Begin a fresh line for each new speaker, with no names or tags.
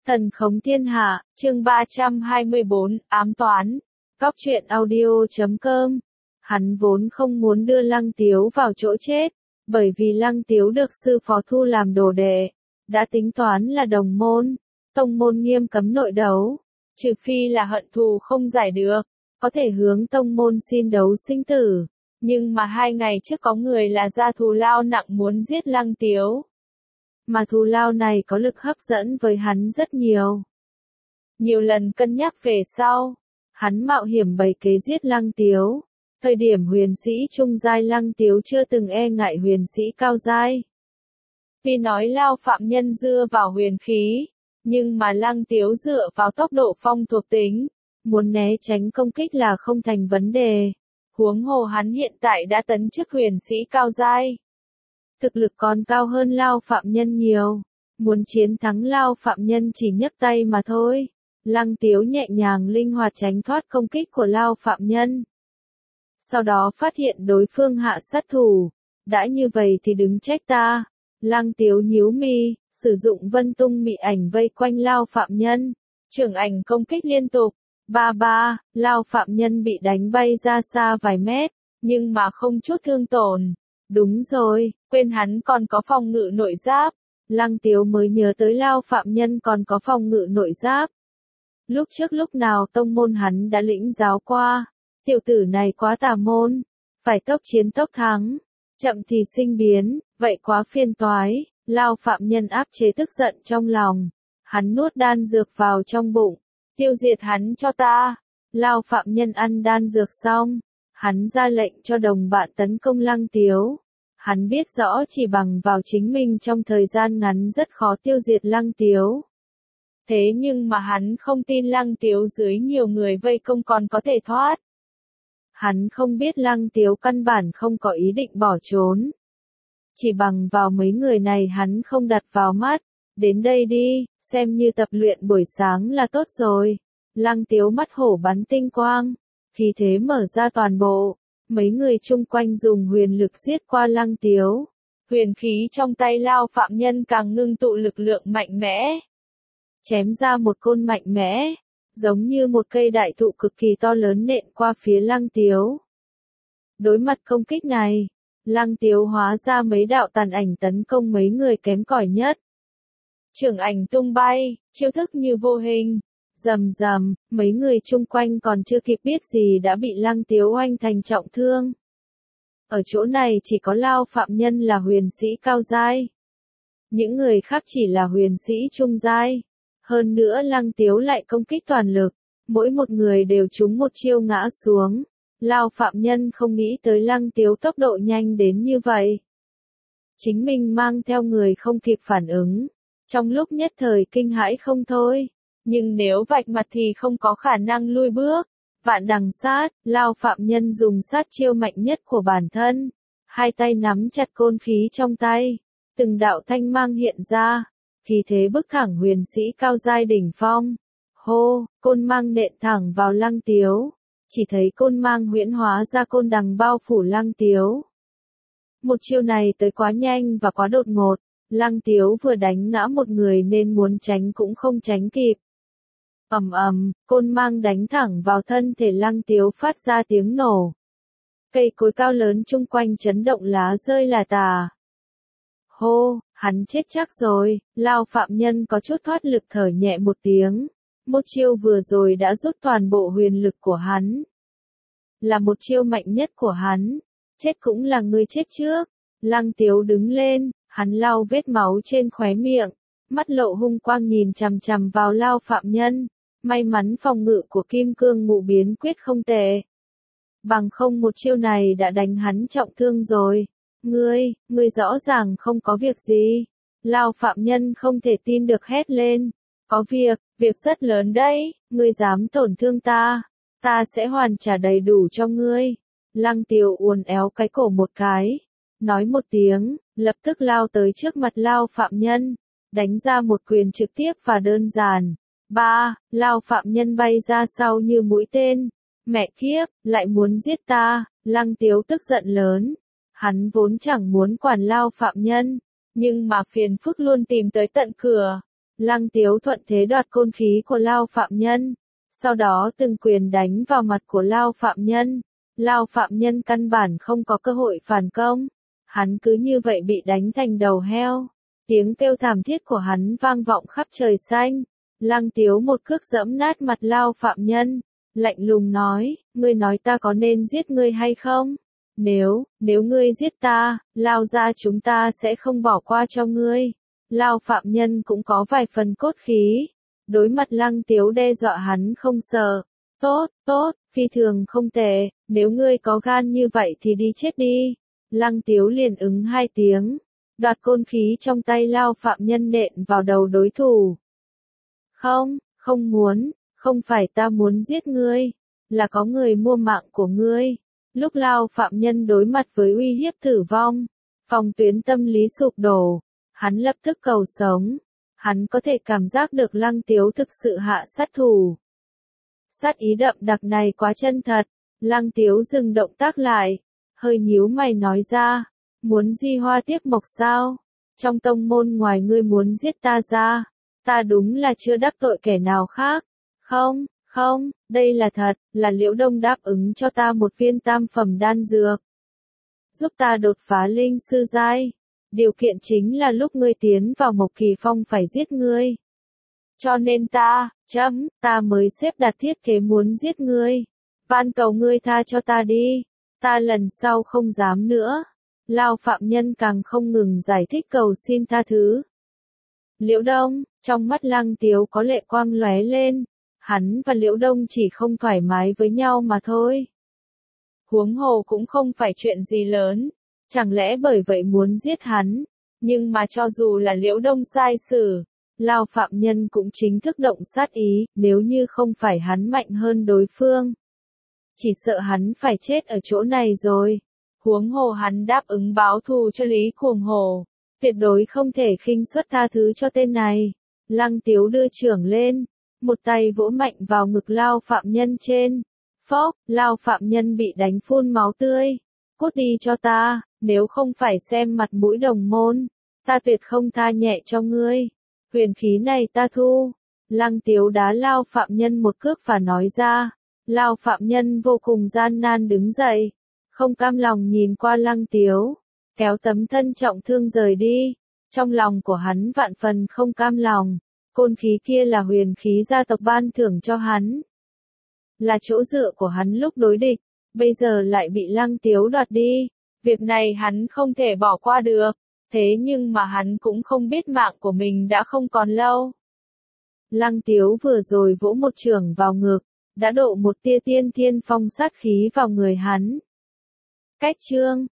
Thần khống thiên hạ, chương 324, ám toán. Cóc truyện audio.com. Hắn vốn không muốn đưa Lăng Tiếu vào chỗ chết, bởi vì Lăng Tiếu được sư phó thu làm đồ đệ, đã tính toán là đồng môn, tông môn nghiêm cấm nội đấu, trừ phi là hận thù không giải được, có thể hướng tông môn xin đấu sinh tử. Nhưng mà 2 ngày trước có người là ra thù lao nặng muốn giết Lăng Tiếu. Mà thù lao này có lực hấp dẫn với hắn rất nhiều. Nhiều lần cân nhắc về sau, hắn mạo hiểm bày kế giết Lăng Tiếu. Thời điểm huyền sĩ trung giai Lăng Tiếu chưa từng e ngại huyền sĩ cao giai. Tuy nói lao phạm nhân dựa vào huyền khí, nhưng mà Lăng Tiếu dựa vào tốc độ phong thuộc tính, muốn né tránh công kích là không thành vấn đề. Huống hồ hắn hiện tại đã tấn chức huyền sĩ cao giai. Thực lực còn cao hơn lao phạm nhân nhiều. Muốn chiến thắng lao phạm nhân chỉ nhấc tay mà thôi. Lăng Tiếu nhẹ nhàng linh hoạt tránh thoát công kích của lao phạm nhân. Sau đó phát hiện đối phương hạ sát thủ. Đã như vậy thì đừng trách ta. Lăng Tiếu nhíu mi, sử dụng vân tung mị ảnh vây quanh lao phạm nhân. Trưởng ảnh công kích liên tục. Ba, lao phạm nhân bị đánh bay ra xa vài mét, nhưng mà không chút thương tổn. Đúng rồi, quên hắn còn có phòng ngự nội giáp. Lăng Tiếu mới nhớ tới lao phạm nhân còn có phòng ngự nội giáp. Lúc trước lúc nào tông môn hắn đã lĩnh giáo qua. Tiểu tử này quá tà môn. Phải tốc chiến tốc thắng. Chậm thì sinh biến, vậy quá phiền toái. Lao phạm nhân áp chế tức giận trong lòng. Hắn nuốt đan dược vào trong bụng. Tiêu diệt hắn cho ta. Lao phạm nhân ăn đan dược xong. Hắn ra lệnh cho đồng bạn tấn công Lăng Tiếu. Hắn biết rõ chỉ bằng vào chính mình trong thời gian ngắn rất khó tiêu diệt Lăng Tiếu. Thế nhưng mà hắn không tin Lăng Tiếu dưới nhiều người vây công còn có thể thoát. Hắn không biết Lăng Tiếu căn bản không có ý định bỏ trốn. Chỉ bằng vào mấy người này hắn không đặt vào mắt. Đến đây đi, xem như tập luyện buổi sáng là tốt rồi. Lăng Tiếu mắt hổ bắn tinh quang. Khí thế mở ra toàn bộ. Mấy người chung quanh dùng huyền lực giết qua Lăng Tiếu. Huyền khí trong tay lao phạm nhân càng ngưng tụ lực lượng mạnh mẽ. Chém ra một côn mạnh mẽ. Giống như một cây đại thụ cực kỳ to lớn nện qua phía Lăng Tiếu. Đối mặt công kích này, Lăng Tiếu hóa ra mấy đạo tàn ảnh tấn công mấy người kém cỏi nhất. Trưởng ảnh tung bay, chiêu thức như vô hình. Rầm rầm, mấy người chung quanh còn chưa kịp biết gì đã bị Lăng Tiếu oanh thành trọng thương. Ở chỗ này chỉ có lao phạm nhân là huyền sĩ cao giai. Những người khác chỉ là huyền sĩ trung giai. Hơn nữa Lăng Tiếu lại công kích toàn lực. Mỗi một người đều trúng một chiêu ngã xuống. Lao phạm nhân không nghĩ tới Lăng Tiếu tốc độ nhanh đến như vậy. Chính mình mang theo người không kịp phản ứng. Trong lúc nhất thời kinh hãi không thôi. Nhưng nếu vạch mặt thì không có khả năng lui bước. Vạn đằng sát, lao phạm nhân dùng sát chiêu mạnh nhất của bản thân. Hai tay nắm chặt côn khí trong tay. Từng đạo thanh mang hiện ra. Khí thế bức thẳng huyền sĩ cao giai đỉnh phong. Hô, côn mang nện thẳng vào Lăng Tiếu. Chỉ thấy côn mang huyễn hóa ra côn đằng bao phủ Lăng Tiếu. Một chiêu này tới quá nhanh và quá đột ngột. Lăng Tiếu vừa đánh ngã một người nên muốn tránh cũng không tránh kịp. Ầm ầm, côn mang đánh thẳng vào thân thể Lăng Tiếu phát ra tiếng nổ. Cây cối cao lớn chung quanh chấn động lá rơi là tà. Hô, hắn chết chắc rồi, lao phạm nhân có chút thoát lực thở nhẹ một tiếng. Một chiêu vừa rồi đã rút toàn bộ huyền lực của hắn. Là một chiêu mạnh nhất của hắn. Chết cũng là người chết trước. Lăng Tiếu đứng lên, hắn lau vết máu trên khóe miệng. Mắt lộ hung quang nhìn chằm chằm vào lao phạm nhân. May mắn phòng ngự của Kim Cương Ngũ Biến Quyết không tệ. Bằng không một chiêu này đã đánh hắn trọng thương rồi. Ngươi rõ ràng không có việc gì. Lao phạm nhân không thể tin được hét lên. Có việc rất lớn đấy, ngươi dám tổn thương ta. Ta sẽ hoàn trả đầy đủ cho ngươi. Lăng Tiếu uốn éo cái cổ một cái. Nói một tiếng, lập tức lao tới trước mặt lao phạm nhân. Đánh ra một quyền trực tiếp và đơn giản. Lao phạm nhân bay ra sau như mũi tên. Mẹ kiếp, lại muốn giết ta. Lăng Tiếu tức giận lớn. Hắn vốn chẳng muốn quản lao phạm nhân. Nhưng mà phiền phức luôn tìm tới tận cửa. Lăng Tiếu thuận thế đoạt côn khí của Lao Phạm Nhân, sau đó từng quyền đánh vào mặt của Lao Phạm Nhân. Lao Phạm Nhân căn bản không có cơ hội phản công, hắn cứ như vậy bị đánh thành đầu heo. Tiếng kêu thảm thiết của hắn vang vọng khắp trời xanh. Lăng Tiếu một cước giẫm nát mặt Lao Phạm Nhân, lạnh lùng nói, ngươi nói ta có nên giết ngươi hay không? Nếu ngươi giết ta, Lao gia chúng ta sẽ không bỏ qua cho ngươi. Lao Phạm Nhân cũng có vài phần cốt khí. Đối mặt Lăng Tiếu đe dọa hắn không sợ. Tốt, phi thường không tệ, nếu ngươi có gan như vậy thì đi chết đi. Lăng Tiếu liền ứng hai tiếng, đoạt côn khí trong tay Lao Phạm Nhân nện vào đầu đối thủ. Không muốn, không phải ta muốn giết ngươi, là có người mua mạng của ngươi. Lúc Lao Phạm Nhân đối mặt với uy hiếp tử vong, phòng tuyến tâm lý sụp đổ, hắn lập tức cầu sống. Hắn có thể cảm giác được Lăng Tiếu thực sự hạ sát thủ. Sát ý đậm đặc này quá chân thật. Lăng Tiếu dừng động tác lại, hơi nhíu mày nói ra, muốn di hoa tiếp mộc sao? Trong tông môn ngoài ngươi muốn giết ta ra, ta đúng là chưa đắc tội kẻ nào khác. Không, đây là thật, là Liễu Đông đáp ứng cho ta một viên tam phẩm đan dược, giúp ta đột phá linh sư giai. Điều kiện chính là lúc ngươi tiến vào Mộc Kỳ Phong phải giết ngươi. Cho nên ta mới xếp đặt thiết kế muốn giết ngươi. Van cầu ngươi tha cho ta đi, ta lần sau không dám nữa. Lao Phạm Nhân càng không ngừng giải thích cầu xin tha thứ. Liễu Đông, trong mắt Lăng Tiếu có lệ quang lóe lên, hắn và Liễu Đông chỉ không thoải mái với nhau mà thôi. Huống hồ cũng không phải chuyện gì lớn, chẳng lẽ bởi vậy muốn giết hắn, nhưng mà cho dù là Liễu Đông sai xử, Lao Phạm Nhân cũng chính thức động sát ý, nếu như không phải hắn mạnh hơn đối phương. Chỉ sợ hắn phải chết ở chỗ này rồi. Huống hồ hắn đáp ứng báo thù cho Lý Cuồng Hồ, tuyệt đối không thể khinh suất tha thứ cho tên này. Lăng Tiếu đưa chưởng lên, một tay vỗ mạnh vào ngực Lao Phạm Nhân trên. Phốc, Lao Phạm Nhân bị đánh phun máu tươi. Cút đi cho ta, nếu không phải xem mặt mũi đồng môn, ta tuyệt không tha nhẹ cho ngươi. Huyền khí này ta thu. Lăng Tiếu đá Lao Phạm Nhân một cước và nói ra. Lao Phạm Nhân vô cùng gian nan đứng dậy, không cam lòng nhìn qua Lăng Tiếu, kéo tấm thân trọng thương rời đi. Trong lòng của hắn vạn phần không cam lòng, côn khí kia là huyền khí gia tộc ban thưởng cho hắn, là chỗ dựa của hắn lúc đối địch, bây giờ lại bị Lăng Tiếu đoạt đi. Việc này hắn không thể bỏ qua được, thế nhưng mà hắn cũng không biết mạng của mình đã không còn lâu. Lăng Tiếu vừa rồi vỗ một chưởng vào ngực, đã độ một tia tiên thiên phong sát khí vào người hắn. Cách chương